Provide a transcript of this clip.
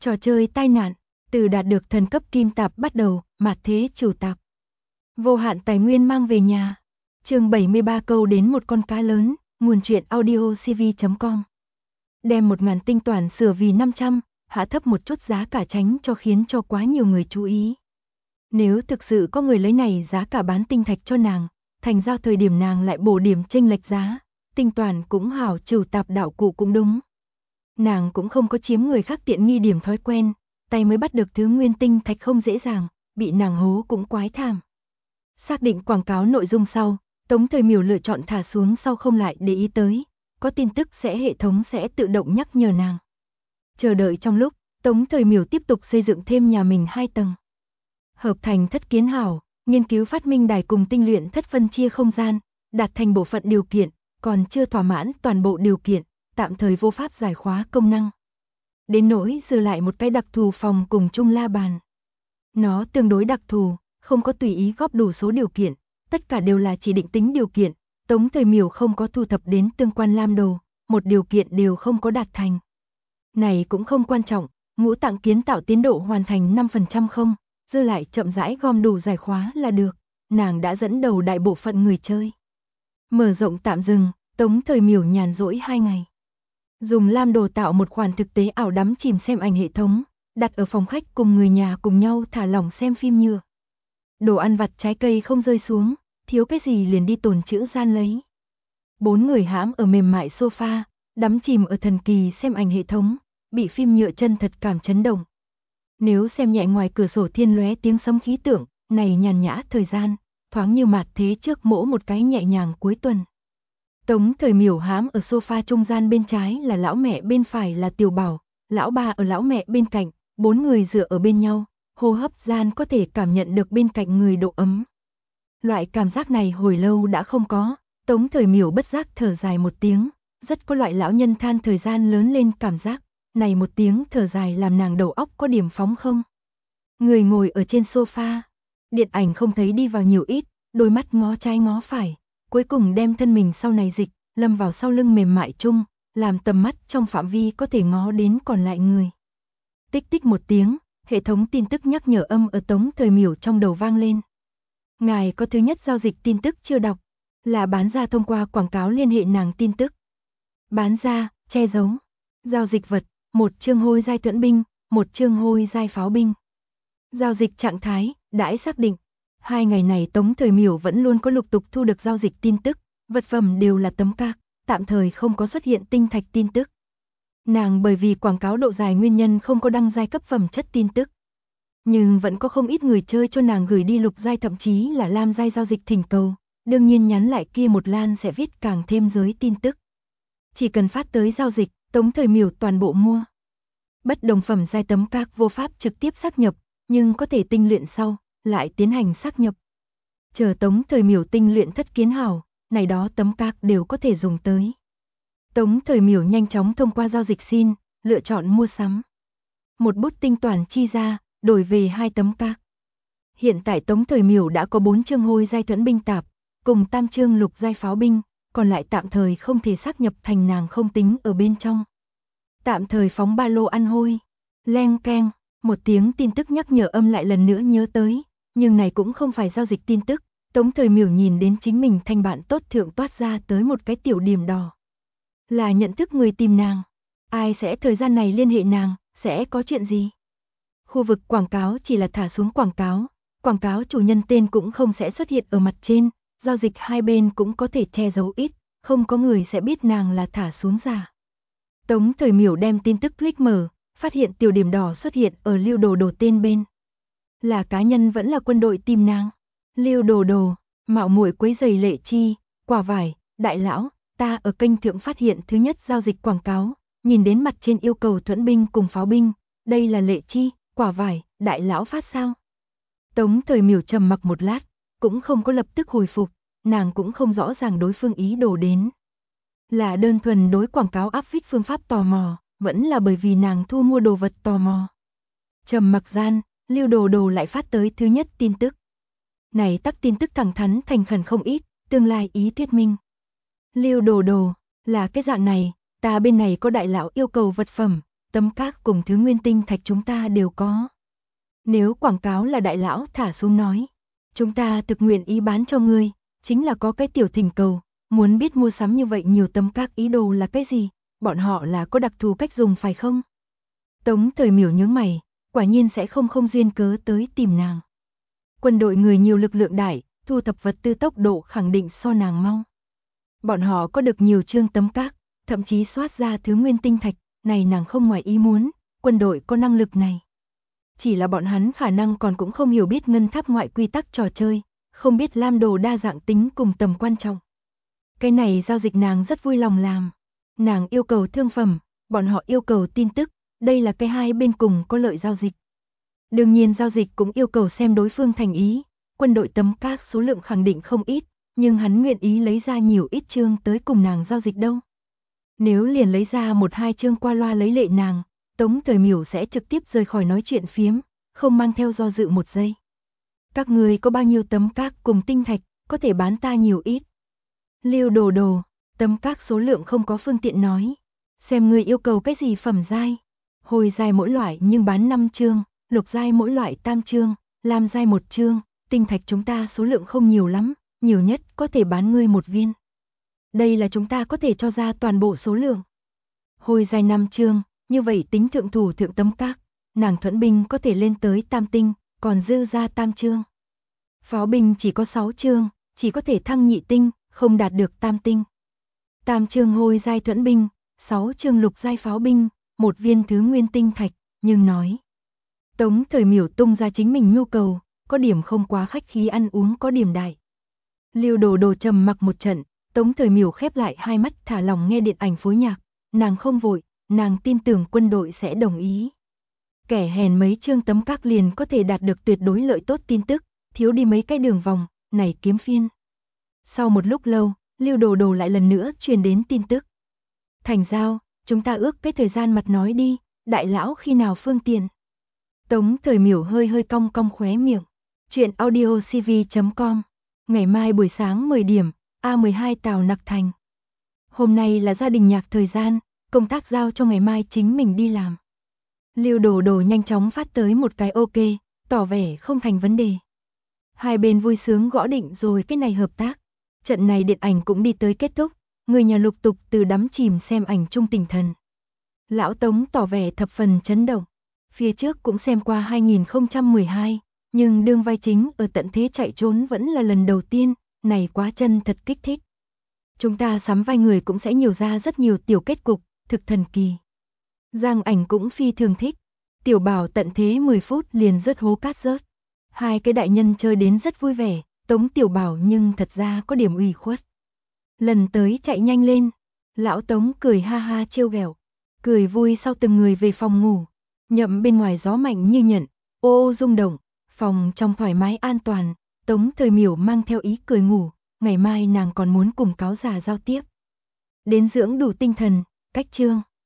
Trò chơi tai nạn, từ đạt được thần cấp kim tạp bắt đầu, mạt thế chủ tạp. Vô hạn tài nguyên mang về nhà. Chương 73 câu đến một con cá lớn, nguồn truyện audio cv.com. Đem 1000 tinh toản sửa vì 500, hạ thấp một chút giá cả tránh cho khiến cho quá nhiều người chú ý. Nếu thực sự có người lấy này giá cả bán tinh thạch cho nàng, thành ra thời điểm nàng lại bổ điểm chênh lệch giá, tinh toản cũng hảo, trừ tạp đạo cụ cũng đúng. Nàng cũng không có chiếm người khác tiện nghi điểm thói quen, tay mới bắt được thứ nguyên tinh thạch không dễ dàng, bị nàng hố cũng quái thảm. Xác định quảng cáo nội dung sau, Tống Thời Miểu lựa chọn thả xuống sau không lại để ý tới, có tin tức hệ thống sẽ tự động nhắc nhở nàng. Chờ đợi trong lúc, Tống Thời Miểu tiếp tục xây dựng thêm nhà mình 2 tầng. Hợp thành thất kiến hảo, nghiên cứu phát minh đài cùng tinh luyện thất phân chia không gian, đạt thành bộ phận điều kiện, còn chưa thỏa mãn toàn bộ điều kiện, tạm thời vô pháp giải khóa công năng. Đến nỗi dư lại một cái đặc thù phòng cùng chung la bàn. Nó tương đối đặc thù, không có tùy ý góp đủ số điều kiện, tất cả đều là chỉ định tính điều kiện, Tống Thời Miểu không có thu thập đến tương quan lam đồ, một điều kiện đều không có đạt thành. Này cũng không quan trọng, ngũ tạng kiến tạo tiến độ hoàn thành 5% không, dư lại chậm rãi gom đủ giải khóa là được, nàng đã dẫn đầu đại bộ phận người chơi. Mở rộng tạm dừng, Tống Thời Miểu nhàn rỗi 2 ngày. Dùng lam đồ tạo một khoản thực tế ảo đắm chìm xem ảnh hệ thống, đặt ở phòng khách cùng người nhà cùng nhau thả lỏng xem phim nhựa. Đồ ăn vặt trái cây không rơi xuống, thiếu cái gì liền đi tồn trữ gian lấy. 4 người hãm ở mềm mại sofa, đắm chìm ở thần kỳ xem ảnh hệ thống, bị phim nhựa chân thật cảm chấn động. Nếu xem nhẹ ngoài cửa sổ thiên lóe tiếng sấm khí tượng, này nhàn nhã thời gian, thoáng như mạt thế trước mỗ một cái nhẹ nhàng cuối tuần. Tống Thời Miểu hãm ở sofa trung gian bên trái là lão mẹ, bên phải là Tiểu Bảo, lão ba ở lão mẹ bên cạnh, 4 người dựa ở bên nhau, hô hấp gian có thể cảm nhận được bên cạnh người độ ấm. Loại cảm giác này hồi lâu đã không có, Tống Thời Miểu bất giác thở dài một tiếng, rất có loại lão nhân than thời gian lớn lên cảm giác, này một tiếng thở dài làm nàng đầu óc có điểm phóng không. Người ngồi ở trên sofa, điện ảnh không thấy đi vào nhiều ít, đôi mắt ngó trái ngó phải, cuối cùng đem thân mình sau này dịch, lâm vào sau lưng mềm mại chung, làm tầm mắt trong phạm vi có thể ngó đến còn lại người. Tích tích một tiếng, hệ thống tin tức nhắc nhở âm ở Tống Thời Miểu trong đầu vang lên. Ngài có thứ nhất giao dịch tin tức chưa đọc, là bán ra thông qua quảng cáo liên hệ nàng tin tức. Bán ra, che giấu. Giao dịch vật, 1 chương hôi giai thuẫn binh, 1 chương hôi giai pháo binh. Giao dịch trạng thái, đãi xác định. 2 ngày này Tống Thời Miểu vẫn luôn có lục tục thu được giao dịch tin tức, vật phẩm đều là tấm cạc, tạm thời không có xuất hiện tinh thạch tin tức. Nàng bởi vì quảng cáo độ dài nguyên nhân không có đăng giai cấp phẩm chất tin tức. Nhưng vẫn có không ít người chơi cho nàng gửi đi lục giai thậm chí là lam giai giao dịch thỉnh cầu, đương nhiên nhắn lại kia một lan sẽ viết càng thêm giới tin tức. Chỉ cần phát tới giao dịch, Tống Thời Miểu toàn bộ mua. Bất đồng phẩm giai tấm cạc vô pháp trực tiếp xác nhập, nhưng có thể tinh luyện sau, lại tiến hành xác nhập. Chờ Tống Thời Miểu tinh luyện thất kiến hảo, này đó tấm cạc đều có thể dùng tới. Tống Thời Miểu nhanh chóng thông qua giao dịch xin, lựa chọn mua sắm. Một bút tinh toản chi ra, đổi về 2 tấm cạc. Hiện tại Tống Thời Miểu đã có 4 chương hôi giai thuẫn binh tạp, cùng tam chương lục giai pháo binh, còn lại tạm thời không thể xác nhập thành nàng không tính ở bên trong. Tạm thời phóng ba lô ăn hôi. Leng keng, một tiếng tin tức nhắc nhở âm lại lần nữa nhớ tới, nhưng này cũng không phải giao dịch tin tức. Tống Thời Miểu nhìn đến chính mình thanh bạn tốt thượng toát ra tới một cái tiểu điểm đỏ. Là nhận thức người tìm nàng. Ai sẽ thời gian này liên hệ nàng, sẽ có chuyện gì? Khu vực quảng cáo chỉ là thả xuống quảng cáo chủ nhân tên cũng không sẽ xuất hiện ở mặt trên, giao dịch hai bên cũng có thể che giấu ít, không có người sẽ biết nàng là thả xuống giả. Tống Thời Miểu đem tin tức click mở, phát hiện tiểu điểm đỏ xuất hiện ở Lưu Đồ Đồ tên bên. Là cá nhân vẫn là quân đội tìm nàng. Lưu Đồ Đồ, mạo muội quấy rầy Lệ Chi, Quả Vải, đại lão, ta ở kênh thượng phát hiện thứ nhất giao dịch quảng cáo, nhìn đến mặt trên yêu cầu thuẫn binh cùng pháo binh, đây là Lệ Chi, Quả Vải, đại lão phát sao? Tống Thời Miểu trầm mặc một lát, cũng không có lập tức hồi phục, nàng cũng không rõ ràng đối phương ý đồ đến. Là đơn thuần đối quảng cáo áp phích phương pháp tò mò, vẫn là bởi vì nàng thu mua đồ vật tò mò. Trầm mặc gian, Lưu Đồ Đồ lại phát tới thứ nhất tin tức. Này tắc tin tức thẳng thắn thành khẩn không ít, tương lai ý thuyết minh. Lưu Đồ Đồ, là cái dạng này, ta bên này có đại lão yêu cầu vật phẩm, tấm các cùng thứ nguyên tinh thạch chúng ta đều có. Nếu quảng cáo là đại lão thả xuống nói, chúng ta thực nguyện ý bán cho ngươi, chính là có cái tiểu thỉnh cầu, muốn biết mua sắm như vậy nhiều tấm các ý đồ là cái gì, bọn họ là có đặc thù cách dùng phải không? Tống Thời Miểu nhướng mày, quả nhiên sẽ không duyên cớ tới tìm nàng. Quân đội người nhiều lực lượng đại, thu thập vật tư tốc độ khẳng định so nàng mau. Bọn họ có được nhiều chương tấm các, thậm chí soát ra thứ nguyên tinh thạch, này nàng không ngoài ý muốn, quân đội có năng lực này. Chỉ là bọn hắn khả năng còn cũng không hiểu biết ngân tháp ngoại quy tắc trò chơi, không biết lam đồ đa dạng tính cùng tầm quan trọng. Cái này giao dịch nàng rất vui lòng làm. Nàng yêu cầu thương phẩm, bọn họ yêu cầu tin tức, đây là cái hai bên cùng có lợi giao dịch. Đương nhiên giao dịch cũng yêu cầu xem đối phương thành ý, quân đội tấm các số lượng khẳng định không ít, nhưng hắn nguyện ý lấy ra nhiều ít chương tới cùng nàng giao dịch đâu. Nếu liền lấy ra một hai chương qua loa lấy lệ nàng, Tống Thời Miểu sẽ trực tiếp rời khỏi nói chuyện phiếm, không mang theo do dự một giây. Các người có bao nhiêu tấm các cùng tinh thạch, có thể bán ta nhiều ít. Lưu Đồ Đồ, tấm các số lượng không có phương tiện nói. Xem người yêu cầu cái gì phẩm giai. Hồi giai mỗi loại nhưng bán 5 chương, lục giai mỗi loại tam chương, lam giai 1 chương, tinh thạch chúng ta số lượng không nhiều lắm, nhiều nhất có thể bán ngươi 1 viên. Đây là chúng ta có thể cho ra toàn bộ số lượng. Hồi giai 5 chương, như vậy tính thượng thủ thượng tấm các, nàng thuẫn binh có thể lên tới tam tinh, còn dư ra tam chương. Pháo binh chỉ có 6 chương, chỉ có thể thăng nhị tinh, không đạt được tam tinh. Tam chương hồi giai thuẫn binh, 6 chương lục giai pháo binh, 1 viên thứ nguyên tinh thạch, nhưng nói. Tống Thời Miểu tung ra chính mình nhu cầu, có điểm không quá khách khí ăn uống có điểm đại. Lưu Đồ Đồ trầm mặc một trận, Tống Thời Miểu khép lại hai mắt thả lòng nghe điện ảnh phối nhạc, nàng không vội, nàng tin tưởng quân đội sẽ đồng ý. Kẻ hèn mấy chương tấm các liền có thể đạt được tuyệt đối lợi tốt tin tức, thiếu đi mấy cái đường vòng, này kiếm phiên. Sau một lúc lâu, Lưu Đồ Đồ lại lần nữa truyền đến tin tức. Thành giao, chúng ta ước cái thời gian mặt nói đi, đại lão khi nào phương tiện. Tống Thời Miểu hơi cong cong khóe miệng. Chuyện audiocv.com. Ngày mai buổi sáng 10 điểm, A12 Tào Nặc Thành. Hôm nay là gia đình nhạc thời gian, công tác giao cho ngày mai chính mình đi làm. Lưu Đồ Đồ nhanh chóng phát tới một cái ok, tỏ vẻ không thành vấn đề. Hai bên vui sướng gõ định rồi cái này hợp tác. Trận này điện ảnh cũng đi tới kết thúc, người nhà lục tục từ đắm chìm xem ảnh chung tình thần. Lão Tống tỏ vẻ thập phần chấn động. Phía trước cũng xem qua 2012, nhưng đương vai chính ở tận thế chạy trốn vẫn là lần đầu tiên, này quá chân thật kích thích. Chúng ta sắm vai người cũng sẽ nhiều ra rất nhiều tiểu kết cục, thực thần kỳ. Giang Ảnh cũng phi thường thích. Tiểu Bảo tận thế 10 phút liền rớt hố cát rớt. Hai cái đại nhân chơi đến rất vui vẻ, Tống Tiểu Bảo nhưng thật ra có điểm ủy khuất. Lần tới chạy nhanh lên. Lão Tống cười ha ha trêu ghẹo, cười vui sau từng người về phòng ngủ. Nhậm bên ngoài gió mạnh như nhận, ô rung động, phòng trong thoải mái an toàn, Tống Thời Miểu mang theo ý cười ngủ, ngày mai nàng còn muốn cùng cáo già giao tiếp. Đến dưỡng đủ tinh thần, cách chương.